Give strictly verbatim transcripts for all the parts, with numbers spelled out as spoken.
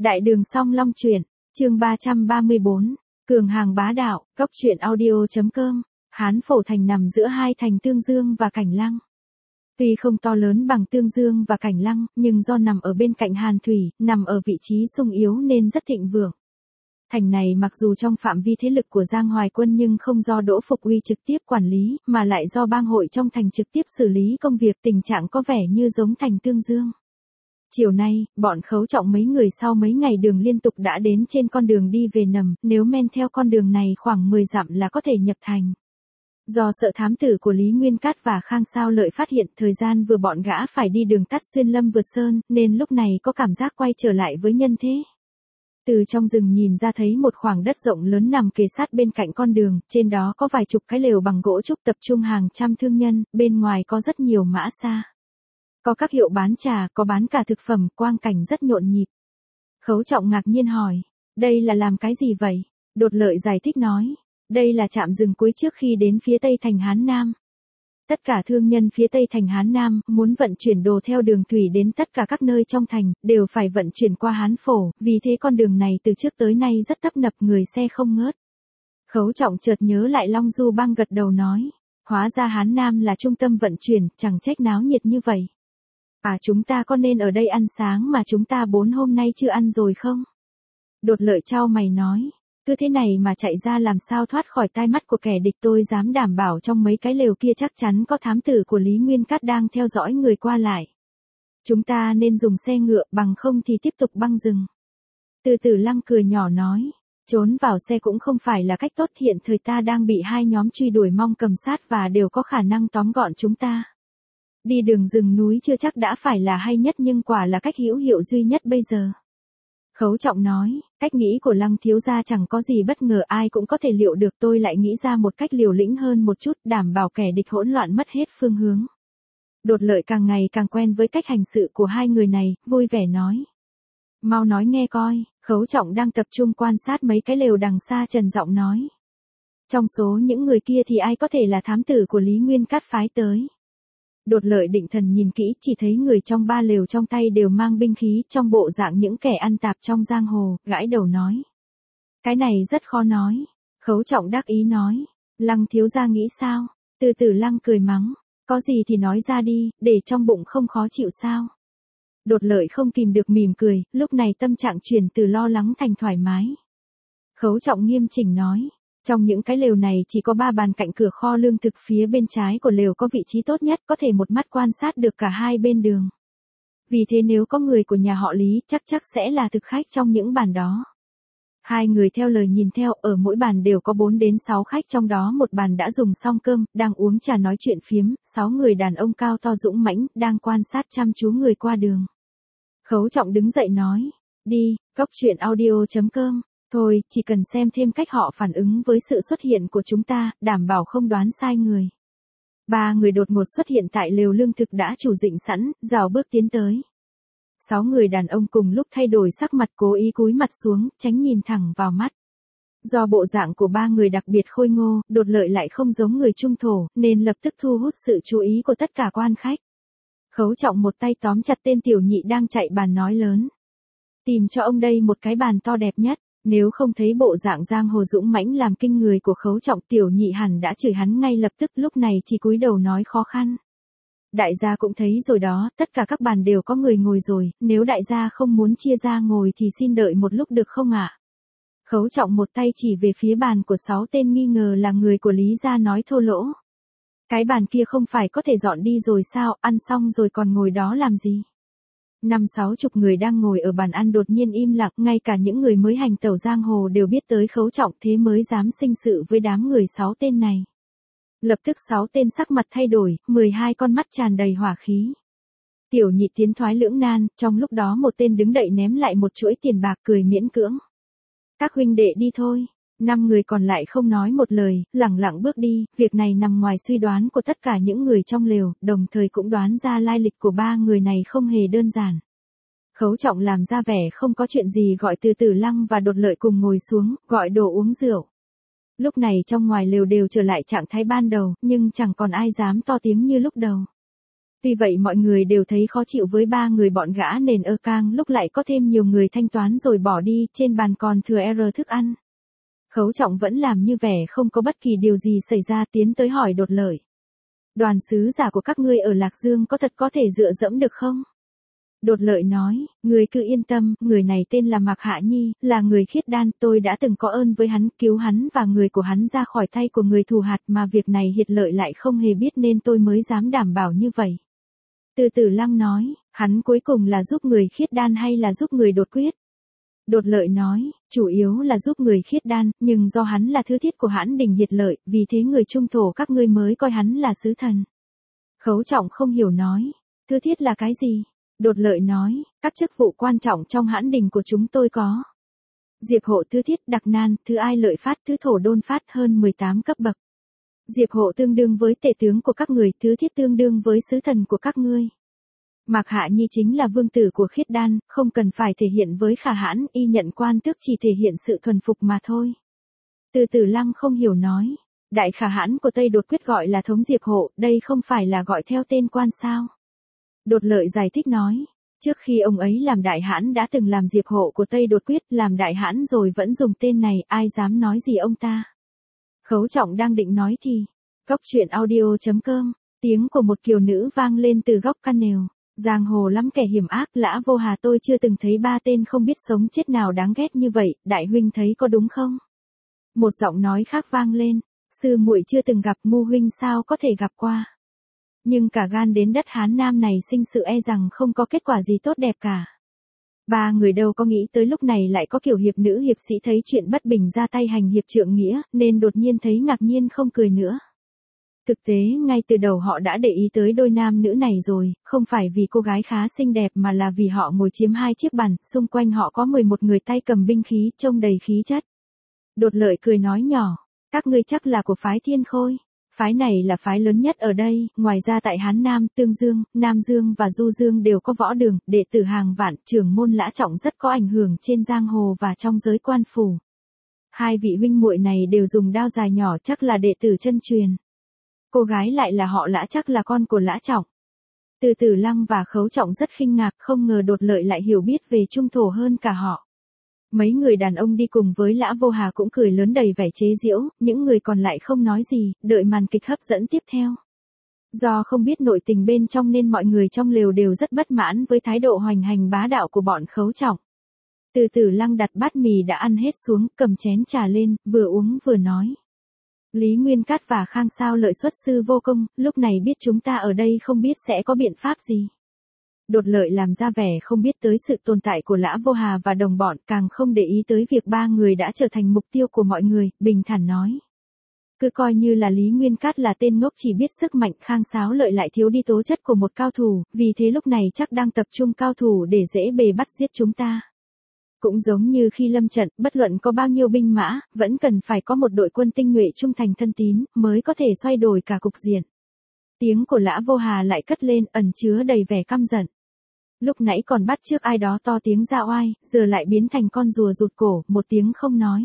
Đại đường Song Long truyện, chương ba trăm ba mươi bốn, cường hàng bá đạo, cốc truyện audio.com, Hán Phổ thành nằm giữa hai thành Tương Dương và Cảnh Lăng. Tuy không to lớn bằng Tương Dương và Cảnh Lăng, nhưng do nằm ở bên cạnh Hàn Thủy, nằm ở vị trí sung yếu nên rất thịnh vượng. Thành này mặc dù trong phạm vi thế lực của Giang Hoài Quân nhưng không do Đỗ Phục Uy trực tiếp quản lý, mà lại do bang hội trong thành trực tiếp xử lý công việc, tình trạng có vẻ như giống thành Tương Dương. Chiều nay, bọn Khấu Trọng mấy người sau mấy ngày đường liên tục đã đến trên con đường đi về Nầm, nếu men theo con đường này khoảng mười dặm là có thể nhập thành. Do sợ thám tử của Lý Nguyên Cát và Khang Sao Lợi phát hiện thời gian vừa bọn gã phải đi đường tắt xuyên lâm vượt sơn, nên lúc này có cảm giác quay trở lại với nhân thế. Từ trong rừng nhìn ra thấy một khoảng đất rộng lớn nằm kề sát bên cạnh con đường, trên đó có vài chục cái lều bằng gỗ trúc tập trung hàng trăm thương nhân, bên ngoài có rất nhiều mã xa. Có các hiệu bán trà, có bán cả thực phẩm, quang cảnh rất nhộn nhịp. Khấu Trọng ngạc nhiên hỏi, đây là làm cái gì vậy? Đột Lợi giải thích nói, đây là trạm dừng cuối trước khi đến phía tây thành Hán Nam. Tất cả thương nhân phía tây thành Hán Nam, muốn vận chuyển đồ theo đường thủy đến tất cả các nơi trong thành, đều phải vận chuyển qua Hán Phổ, vì thế con đường này từ trước tới nay rất tấp nập, người xe không ngớt. Khấu Trọng chợt nhớ lại Long Du Bang, gật đầu nói, hóa ra Hán Nam là trung tâm vận chuyển, chẳng trách náo nhiệt như vậy. À, chúng ta có nên ở đây ăn sáng mà chúng ta bốn hôm nay chưa ăn rồi không? Đột Lợi chau mày nói, cứ thế này mà chạy ra làm sao thoát khỏi tai mắt của kẻ địch, tôi dám đảm bảo trong mấy cái lều kia chắc chắn có thám tử của Lý Nguyên Cát đang theo dõi người qua lại. Chúng ta nên dùng xe ngựa, bằng không thì tiếp tục băng rừng. Từ Tử Lăng cười nhỏ nói, trốn vào xe cũng không phải là cách tốt, hiện thời ta đang bị hai nhóm truy đuổi mong cầm sát và đều có khả năng tóm gọn chúng ta. Đi đường rừng núi chưa chắc đã phải là hay nhất nhưng quả là cách hữu hiệu duy nhất bây giờ. Khấu Trọng nói, cách nghĩ của Lăng thiếu gia chẳng có gì bất ngờ, ai cũng có thể liệu được, tôi lại nghĩ ra một cách liều lĩnh hơn một chút, đảm bảo kẻ địch hỗn loạn mất hết phương hướng. Đột Lợi càng ngày càng quen với cách hành sự của hai người này, vui vẻ nói. Mau nói nghe coi. Khấu Trọng đang tập trung quan sát mấy cái lều đằng xa, trần giọng nói. Trong số những người kia thì ai có thể là thám tử của Lý Nguyên Cát phái tới? Đột Lợi định thần nhìn kỹ, chỉ thấy người trong ba lều trong tay đều mang binh khí, trong bộ dạng những kẻ ăn tạp trong giang hồ, gãi đầu nói. Cái này rất khó nói. Khấu Trọng đắc ý nói, Lăng thiếu gia nghĩ sao? Từ Tử Lăng cười mắng, có gì thì nói ra đi, để trong bụng không khó chịu sao? Đột Lợi không kìm được mỉm cười, lúc này tâm trạng chuyển từ lo lắng thành thoải mái. Khấu Trọng nghiêm chỉnh nói. Trong những cái lều này chỉ có ba bàn cạnh cửa kho lương thực, phía bên trái của lều có vị trí tốt nhất, có thể một mắt quan sát được cả hai bên đường. Vì thế nếu có người của nhà họ Lý, chắc chắc sẽ là thực khách trong những bàn đó. Hai người theo lời nhìn theo, ở mỗi bàn đều có bốn đến sáu khách, trong đó một bàn đã dùng xong cơm, đang uống trà nói chuyện phiếm, sáu người đàn ông cao to dũng mãnh, đang quan sát chăm chú người qua đường. Khấu Trọng đứng dậy nói, đi, cốc truyện audio.com. Thôi, chỉ cần xem thêm cách họ phản ứng với sự xuất hiện của chúng ta, đảm bảo không đoán sai người. Ba người đột ngột xuất hiện tại lều lương thực đã chủ định sẵn, rào bước tiến tới. Sáu người đàn ông cùng lúc thay đổi sắc mặt, cố ý cúi mặt xuống, tránh nhìn thẳng vào mắt. Do bộ dạng của ba người đặc biệt khôi ngô, Đột Lợi lại không giống người trung thổ, nên lập tức thu hút sự chú ý của tất cả quan khách. Khấu Trọng một tay tóm chặt tên tiểu nhị đang chạy bàn nói lớn. Tìm cho ông đây một cái bàn to đẹp nhất. Nếu không thấy bộ dạng giang hồ dũng mãnh làm kinh người của Khấu Trọng, tiểu nhị hẳn đã chửi hắn ngay lập tức, lúc này chỉ cúi đầu nói khó khăn. Đại gia cũng thấy rồi đó, tất cả các bàn đều có người ngồi rồi, nếu đại gia không muốn chia ra ngồi thì xin đợi một lúc được không ạ? Khấu Trọng một tay chỉ về phía bàn của sáu tên nghi ngờ là người của Lý gia nói thô lỗ. Cái bàn kia không phải có thể dọn đi rồi sao, ăn xong rồi còn ngồi đó làm gì? Năm sáu chục người đang ngồi ở bàn ăn đột nhiên im lặng, ngay cả những người mới hành tẩu giang hồ đều biết tới Khấu Trọng, thế mới dám sinh sự với đám người sáu tên này. Lập tức sáu tên sắc mặt thay đổi, mười hai con mắt tràn đầy hỏa khí. Tiểu nhị tiến thoái lưỡng nan, trong lúc đó một tên đứng đậy ném lại một chuỗi tiền bạc, cười miễn cưỡng. Các huynh đệ đi thôi. Năm người còn lại không nói một lời, lẳng lặng bước đi, việc này nằm ngoài suy đoán của tất cả những người trong lều, đồng thời cũng đoán ra lai lịch của ba người này không hề đơn giản. Khấu Trọng làm ra vẻ không có chuyện gì, gọi Từ Tử Lăng và Đột Lợi cùng ngồi xuống, gọi đồ uống rượu. Lúc này trong ngoài lều đều trở lại trạng thái ban đầu, nhưng chẳng còn ai dám to tiếng như lúc đầu. Tuy vậy mọi người đều thấy khó chịu với ba người bọn gã nên ơ cang lúc lại có thêm nhiều người thanh toán rồi bỏ đi, trên bàn còn thừa R thức ăn. Khấu Trọng vẫn làm như vẻ không có bất kỳ điều gì xảy ra, tiến tới hỏi Đột Lợi. Đoàn sứ giả của các ngươi ở Lạc Dương có thật có thể dựa dẫm được không? Đột Lợi nói, người cứ yên tâm, người này tên là Mạc Hạ Nhi, là người khiết đan, tôi đã từng có ơn với hắn, cứu hắn và người của hắn ra khỏi tay của người thù hạt, mà việc này Hiệt Lợi lại không hề biết nên tôi mới dám đảm bảo như vậy. Từ Tử Lăng nói, hắn cuối cùng là giúp người khiết đan hay là giúp người đột quyết? Đột Lợi nói, chủ yếu là giúp người khiết đan, nhưng do hắn là thứ thiết của hãn đình Hiệt Lợi, vì thế người trung thổ các ngươi mới coi hắn là sứ thần. Khấu Trọng không hiểu nói, thứ thiết là cái gì? Đột Lợi nói, các chức vụ quan trọng trong hãn đình của chúng tôi có. Diệp Hộ thứ thiết đặc nan, thứ ai lợi phát, thứ thổ đôn phát hơn mười tám cấp bậc. Diệp Hộ tương đương với tể tướng của các người, thứ thiết tương đương với sứ thần của các ngươi. Mạc Hạ Nhi chính là vương tử của khiết đan, không cần phải thể hiện với khả hãn, y nhận quan tước chỉ thể hiện sự thuần phục mà thôi. Từ Tử Lăng không hiểu nói, đại khả hãn của Tây Đột Quyết gọi là thống Diệp Hộ, đây không phải là gọi theo tên quan sao? Đột Lợi giải thích nói, trước khi ông ấy làm đại hãn đã từng làm Diệp Hộ của Tây Đột Quyết, làm đại hãn rồi vẫn dùng tên này, ai dám nói gì ông ta. Khấu Trọng đang định nói thì, Góc truyện audio chấm com, tiếng của một kiều nữ vang lên từ góc căn nều. Giang hồ lắm kẻ hiểm ác, Lã Vô Hà tôi chưa từng thấy ba tên không biết sống chết nào đáng ghét như vậy, đại huynh thấy có đúng không? Một giọng nói khác vang lên, sư muội chưa từng gặp, Ngu huynh sao có thể gặp qua. Nhưng cả gan đến đất Hán Nam này sinh sự e rằng không có kết quả gì tốt đẹp cả. Ba người đâu có nghĩ tới lúc này lại có kiểu hiệp nữ hiệp sĩ thấy chuyện bất bình ra tay hành hiệp trượng nghĩa, nên đột nhiên thấy ngạc nhiên không cười nữa. Thực tế ngay từ đầu họ đã để ý tới đôi nam nữ này rồi, không phải vì cô gái khá xinh đẹp mà là vì họ ngồi chiếm hai chiếc bàn, xung quanh họ có mười một người tay cầm binh khí, trông đầy khí chất. Đột Lợi cười nói nhỏ, các ngươi chắc là của phái Thiên Khôi. Phái này là phái lớn nhất ở đây, ngoài ra tại Hán Nam, Tương Dương, Nam Dương và Du Dương đều có võ đường, đệ tử hàng vạn, trưởng môn Lã Trọng rất có ảnh hưởng trên giang hồ và trong giới quan phủ. Hai vị huynh muội này đều dùng đao dài nhỏ, chắc là đệ tử chân truyền. Cô gái lại là họ Lã, chắc là con của Lã Trọng. Từ Tử Lăng và Khấu Trọng rất khinh ngạc, không ngờ Đột Lợi lại hiểu biết về trung thổ hơn cả họ. Mấy người đàn ông đi cùng với Lã Vô Hà cũng cười lớn đầy vẻ chế giễu, những người còn lại không nói gì, đợi màn kịch hấp dẫn tiếp theo. Do không biết nội tình bên trong nên mọi người trong lều đều rất bất mãn với thái độ hoành hành bá đạo của bọn Khấu Trọng. Từ Tử Lăng đặt bát mì đã ăn hết xuống, cầm chén trà lên, vừa uống vừa nói. Lý Nguyên Cát và Khang Sao Lợi xuất sư vô công, lúc này biết chúng ta ở đây không biết sẽ có biện pháp gì. Đột Lợi làm ra vẻ không biết tới sự tồn tại của Lã Vô Hà và đồng bọn, càng không để ý tới việc ba người đã trở thành mục tiêu của mọi người, bình thản nói. Cứ coi như là Lý Nguyên Cát là tên ngốc chỉ biết sức mạnh, Khang Sáo Lợi lại thiếu đi tố chất của một cao thủ, vì thế lúc này chắc đang tập trung cao thủ để dễ bề bắt giết chúng ta. Cũng giống như khi lâm trận, bất luận có bao nhiêu binh mã, vẫn cần phải có một đội quân tinh nhuệ trung thành thân tín, mới có thể xoay đổi cả cục diện. Tiếng của Lã Vô Hà lại cất lên, ẩn chứa đầy vẻ căm giận. Lúc nãy còn bắt trước ai đó to tiếng ra oai, giờ lại biến thành con rùa rụt cổ, một tiếng không nói.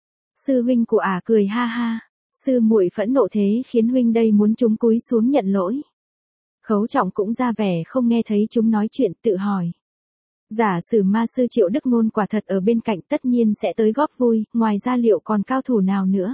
Sư huynh của ả cười ha ha, sư muội phẫn nộ thế khiến huynh đây muốn chúng cúi xuống nhận lỗi. Khấu Trọng cũng ra vẻ không nghe thấy chúng nói chuyện, tự hỏi. Giả sử ma sư Triệu Đức Ngôn quả thật ở bên cạnh, tất nhiên sẽ tới góp vui, ngoài ra liệu còn cao thủ nào nữa?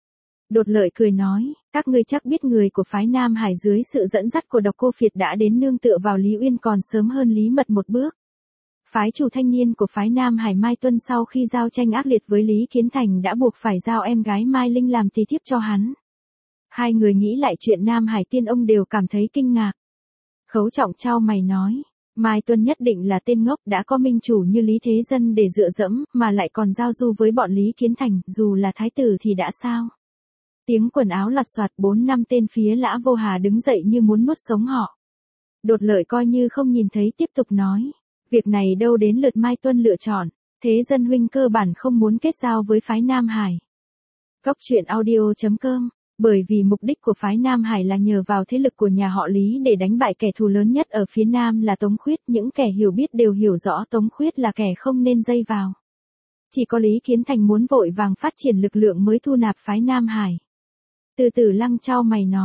Đột Lợi cười nói, các ngươi chắc biết người của phái Nam Hải dưới sự dẫn dắt của Độc Cô Phiệt đã đến nương tựa vào Lý Uyên còn sớm hơn Lý Mật một bước. Phái chủ thanh niên của phái Nam Hải Mai Tuân sau khi giao tranh ác liệt với Lý Kiến Thành đã buộc phải giao em gái Mai Linh làm tỳ thiếp cho hắn. Hai người nghĩ lại chuyện Nam Hải Tiên ông đều cảm thấy kinh ngạc. Khấu Trọng chau mày nói, Mai Tuân nhất định là tên ngốc, đã có minh chủ như Lý Thế Dân để dựa dẫm, mà lại còn giao du với bọn Lý Kiến Thành, dù là thái tử thì đã sao? Tiếng quần áo lặt soạt, bốn năm tên phía Lã Vô Hà đứng dậy như muốn nuốt sống họ. Đột Lợi coi như không nhìn thấy, tiếp tục nói, việc này đâu đến lượt Mai Tuân lựa chọn, Thế Dân huynh cơ bản không muốn kết giao với phái Nam Hải. Góc truyện audio chấm com, bởi vì mục đích của phái Nam Hải là nhờ vào thế lực của nhà họ Lý để đánh bại kẻ thù lớn nhất ở phía Nam là Tống Khuyết, những kẻ hiểu biết đều hiểu rõ Tống Khuyết là kẻ không nên dây vào. Chỉ có Lý Kiến Thành muốn vội vàng phát triển lực lượng mới thu nạp phái Nam Hải. Từ Tử Lăng chau mày nói,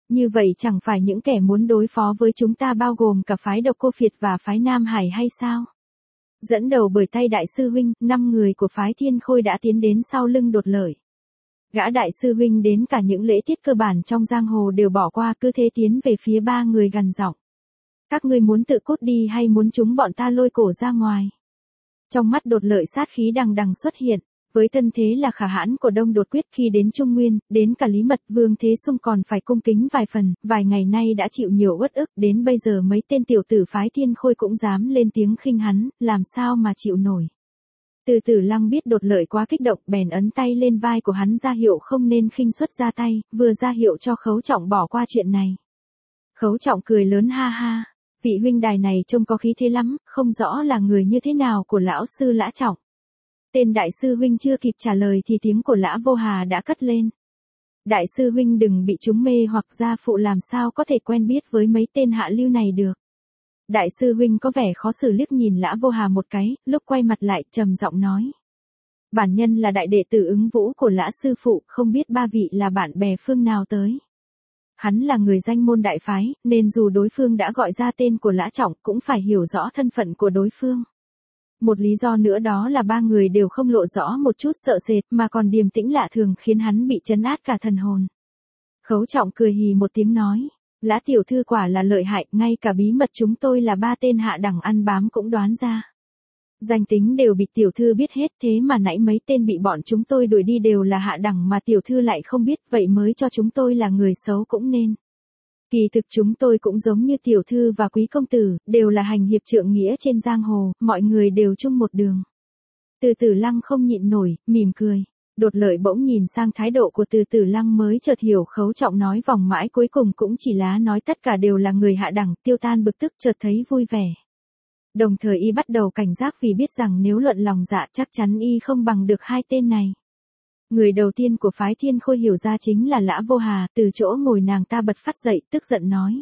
Như vậy chẳng phải những kẻ muốn đối phó với chúng ta bao gồm cả phái Độc Cô Phiệt và phái Nam Hải hay sao? Dẫn đầu bởi tay đại sư huynh, năm người của phái Thiên Khôi đã tiến đến sau lưng Đột Lợi. Gã đại sư huynh đến cả những lễ tiết cơ bản trong giang hồ đều bỏ qua, cứ thế tiến về phía ba người gằn giọng. Các ngươi muốn tự cút đi hay muốn chúng bọn ta lôi cổ ra ngoài? Trong mắt Đột Lợi sát khí đằng đằng xuất hiện, với thân thế là khả hãn của Đông Đột Quyết khi đến Trung Nguyên, đến cả Lý Mật Vương Thế Sung còn phải cung kính vài phần, vài ngày nay đã chịu nhiều uất ức, đến bây giờ mấy tên tiểu tử phái Thiên Khôi cũng dám lên tiếng khinh hắn, làm sao mà chịu nổi. Từ Tử Lăng biết Đột Lợi quá kích động, bèn ấn tay lên vai của hắn ra hiệu không nên khinh suất ra tay, vừa ra hiệu cho Khấu Trọng bỏ qua chuyện này. Khấu Trọng cười lớn ha ha, vị huynh đài này trông có khí thế lắm, không rõ là người như thế nào của lão sư Lã Trọng. Tên đại sư huynh chưa kịp trả lời thì tiếng của Lã Vô Hà đã cất lên. Đại sư huynh đừng bị chúng mê hoặc gia phụ làm sao có thể quen biết với mấy tên hạ lưu này được. Đại sư huynh có vẻ khó xử liếc nhìn Lã Vô Hà một cái, lúc quay mặt lại trầm giọng nói. Bản nhân là đại đệ tử Ứng Vũ của Lã sư phụ, không biết ba vị là bạn bè phương nào tới. Hắn là người danh môn đại phái, nên dù đối phương đã gọi ra tên của Lã Trọng cũng phải hiểu rõ thân phận của đối phương. Một lý do nữa đó là ba người đều không lộ rõ một chút sợ sệt mà còn điềm tĩnh lạ thường khiến hắn bị trấn át cả thần hồn. Khấu Trọng cười hì một tiếng nói, Lã tiểu thư quả là lợi hại, ngay cả bí mật chúng tôi là ba tên hạ đẳng ăn bám cũng đoán ra. Danh tính đều bị tiểu thư biết hết, thế mà nãy mấy tên bị bọn chúng tôi đuổi đi đều là hạ đẳng mà tiểu thư lại không biết, vậy mới cho chúng tôi là người xấu cũng nên. Kỳ thực chúng tôi cũng giống như tiểu thư và quý công tử, đều là hành hiệp trượng nghĩa trên giang hồ, mọi người đều chung một đường. Từ Tử Lăng không nhịn nổi, mỉm cười. Đột Lợi bỗng nhìn sang thái độ của Từ Tử Lăng mới chợt hiểu Khấu Trọng nói vòng mãi cuối cùng cũng chỉ lá nói tất cả đều là người hạ đẳng, tiêu tan bực tức chợt thấy vui vẻ. Đồng thời y bắt đầu cảnh giác vì biết rằng nếu luận lòng dạ chắc chắn y không bằng được hai tên này. Người đầu tiên của phái Thiên Khôi hiểu ra chính là Lã Vô Hà, từ chỗ ngồi nàng ta bật phát dậy, tức giận nói.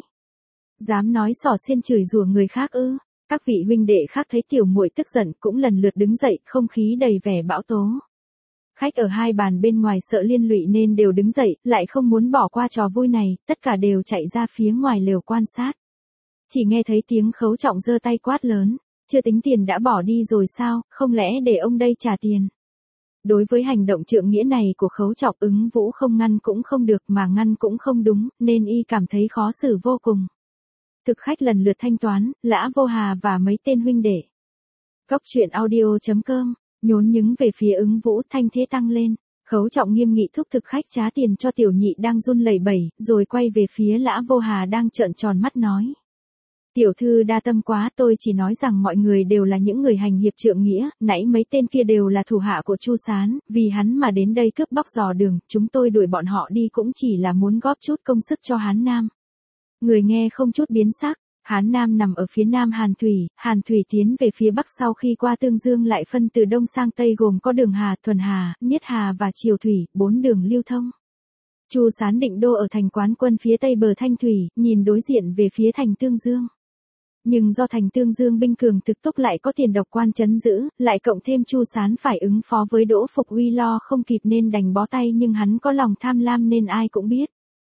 Dám nói xỏ xiên chửi rủa người khác ư? Các vị huynh đệ khác thấy tiểu muội tức giận cũng lần lượt đứng dậy, không khí đầy vẻ bão tố. Khách ở hai bàn bên ngoài sợ liên lụy nên đều đứng dậy, lại không muốn bỏ qua trò vui này, tất cả đều chạy ra phía ngoài lều quan sát. Chỉ nghe thấy tiếng Khấu Trọng giơ tay quát lớn, chưa tính tiền đã bỏ đi rồi sao, không lẽ để ông đây trả tiền. Đối với hành động trượng nghĩa này của Khấu Trọng, Ứng Vũ không ngăn cũng không được mà ngăn cũng không đúng, nên y cảm thấy khó xử vô cùng. Thực khách lần lượt thanh toán, Lã Vô Hà và mấy tên huynh đệ. Cốc truyện audio chấm com, nhốn nhứng về phía Ứng Vũ, thanh thế tăng lên. Khấu Trọng nghiêm nghị thúc thực khách trá tiền cho tiểu nhị đang run lẩy bẩy, rồi quay về phía Lã Vô Hà đang trợn tròn mắt nói. Tiểu thư đa tâm quá, tôi chỉ nói rằng mọi người đều là những người hành hiệp trượng nghĩa, nãy mấy tên kia đều là thủ hạ của Chu Sán, vì hắn mà đến đây cướp bóc dò đường, chúng tôi đuổi bọn họ đi cũng chỉ là muốn góp chút công sức cho Hán Nam. Người nghe không chút biến sắc, Hán Nam nằm ở phía nam Hàn Thủy, Hàn Thủy tiến về phía bắc sau khi qua Tương Dương lại phân từ đông sang tây gồm có đường Hà, Thuần Hà, Niết Hà và Triều Thủy, bốn đường lưu thông. Chu Sán định đô ở thành Quán Quân phía tây bờ Thanh Thủy, nhìn đối diện về phía thành Tương Dương. Nhưng do thành Tương Dương binh cường thực túc lại có tiền độc quan trấn giữ, lại cộng thêm Chu Sán phải ứng phó với Đỗ Phục Uy lo không kịp nên đành bó tay, nhưng hắn có lòng tham lam nên ai cũng biết.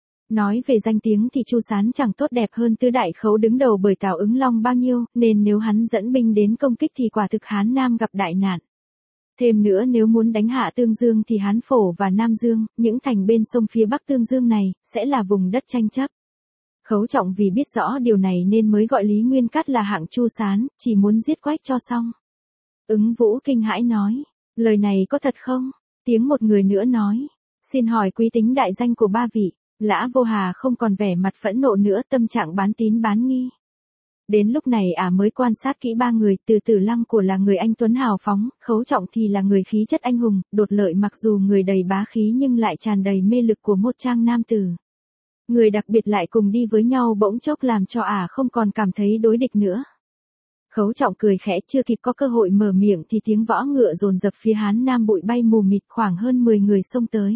Nói về danh tiếng thì Chu Sán chẳng tốt đẹp hơn tứ đại khấu đứng đầu bởi Tào Ứng Long bao nhiêu, nên nếu hắn dẫn binh đến công kích thì quả thực Hán Nam gặp đại nạn. Thêm nữa nếu muốn đánh hạ Tương Dương thì Hán Phổ và Nam Dương, những thành bên sông phía bắc Tương Dương này, sẽ là vùng đất tranh chấp. Khấu Trọng vì biết rõ điều này nên mới gọi Lý Nguyên Cát là hạng Chu Sán, chỉ muốn giết quách cho xong. Ứng Vũ kinh hãi nói, lời này có thật không? Tiếng một người nữa nói, xin hỏi quý tính đại danh của ba vị. Lã Vô Hà không còn vẻ mặt phẫn nộ nữa, tâm trạng bán tín bán nghi. Đến lúc này ả à mới quan sát kỹ ba người, Từ Tử Lăng của là người anh tuấn hào phóng, Khấu Trọng thì là người khí chất anh hùng, Đột Lợi mặc dù người đầy bá khí nhưng lại tràn đầy mê lực của một trang nam tử. Người đặc biệt lại cùng đi với nhau bỗng chốc làm cho ả à không còn cảm thấy đối địch nữa. Khấu Trọng cười khẽ, chưa kịp có cơ hội mở miệng thì tiếng võ ngựa dồn dập phía Hán Nam bụi bay mù mịt, khoảng hơn mười người xông tới.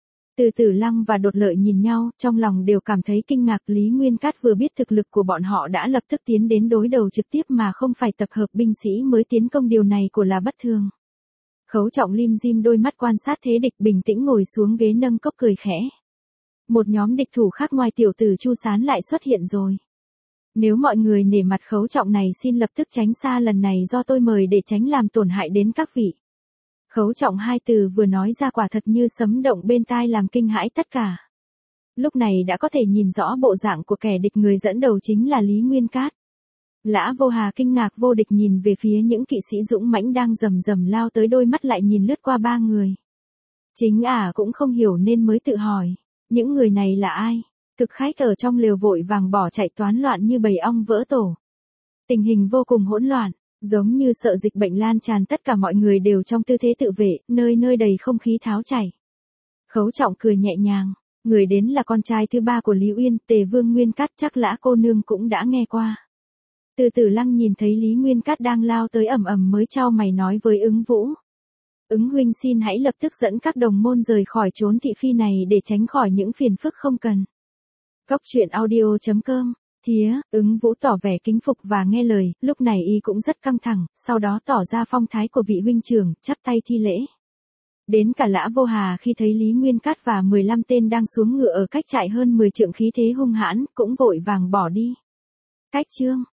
Từ Tử Lăng và Đột Lợi nhìn nhau, trong lòng đều cảm thấy kinh ngạc. Lý Nguyên Cát vừa biết thực lực của bọn họ đã lập tức tiến đến đối đầu trực tiếp mà không phải tập hợp binh sĩ mới tiến công, điều này của là bất thường. Khấu Trọng lim dim đôi mắt quan sát thế địch, bình tĩnh ngồi xuống ghế nâng cốc cười khẽ. Một nhóm địch thủ khác ngoài tiểu tử Chu Sán lại xuất hiện rồi. Nếu mọi người nể mặt Khấu Trọng này xin lập tức tránh xa, lần này do tôi mời để tránh làm tổn hại đến các vị. Khấu Trọng hai từ vừa nói ra quả thật như sấm động bên tai làm kinh hãi tất cả. Lúc này đã có thể nhìn rõ bộ dạng của kẻ địch, người dẫn đầu chính là Lý Nguyên Cát. Lã Vô Hà kinh ngạc vô địch nhìn về phía những kỵ sĩ dũng mãnh đang rầm rầm lao tới, đôi mắt lại nhìn lướt qua ba người. Chính ả à cũng không hiểu nên mới tự hỏi, những người này là ai? Thực khách ở trong lều vội vàng bỏ chạy toán loạn như bầy ong vỡ tổ. Tình hình vô cùng hỗn loạn, giống như sợ dịch bệnh lan tràn, tất cả mọi người đều trong tư thế tự vệ, nơi nơi đầy không khí tháo chảy. Khấu Trọng cười nhẹ nhàng, người đến là con trai thứ ba của Lý Uyên, Tề Vương Nguyên Cát, chắc Lã cô nương cũng đã nghe qua. Từ Tử Lăng nhìn thấy Lý Nguyên Cát đang lao tới ầm ầm mới chau mày nói với Ứng Vũ. Ứng huynh xin hãy lập tức dẫn các đồng môn rời khỏi chốn thị phi này để tránh khỏi những phiền phức không cần. Góc truyện audio chấm com. Thía, Ứng Vũ tỏ vẻ kính phục và nghe lời, lúc này y cũng rất căng thẳng, sau đó tỏ ra phong thái của vị huynh trưởng, chắp tay thi lễ. Đến cả Lã Vô Hà khi thấy Lý Nguyên Cát và mười lăm tên đang xuống ngựa ở cách trại hơn mười trượng khí thế hung hãn, cũng vội vàng bỏ đi. Cách chương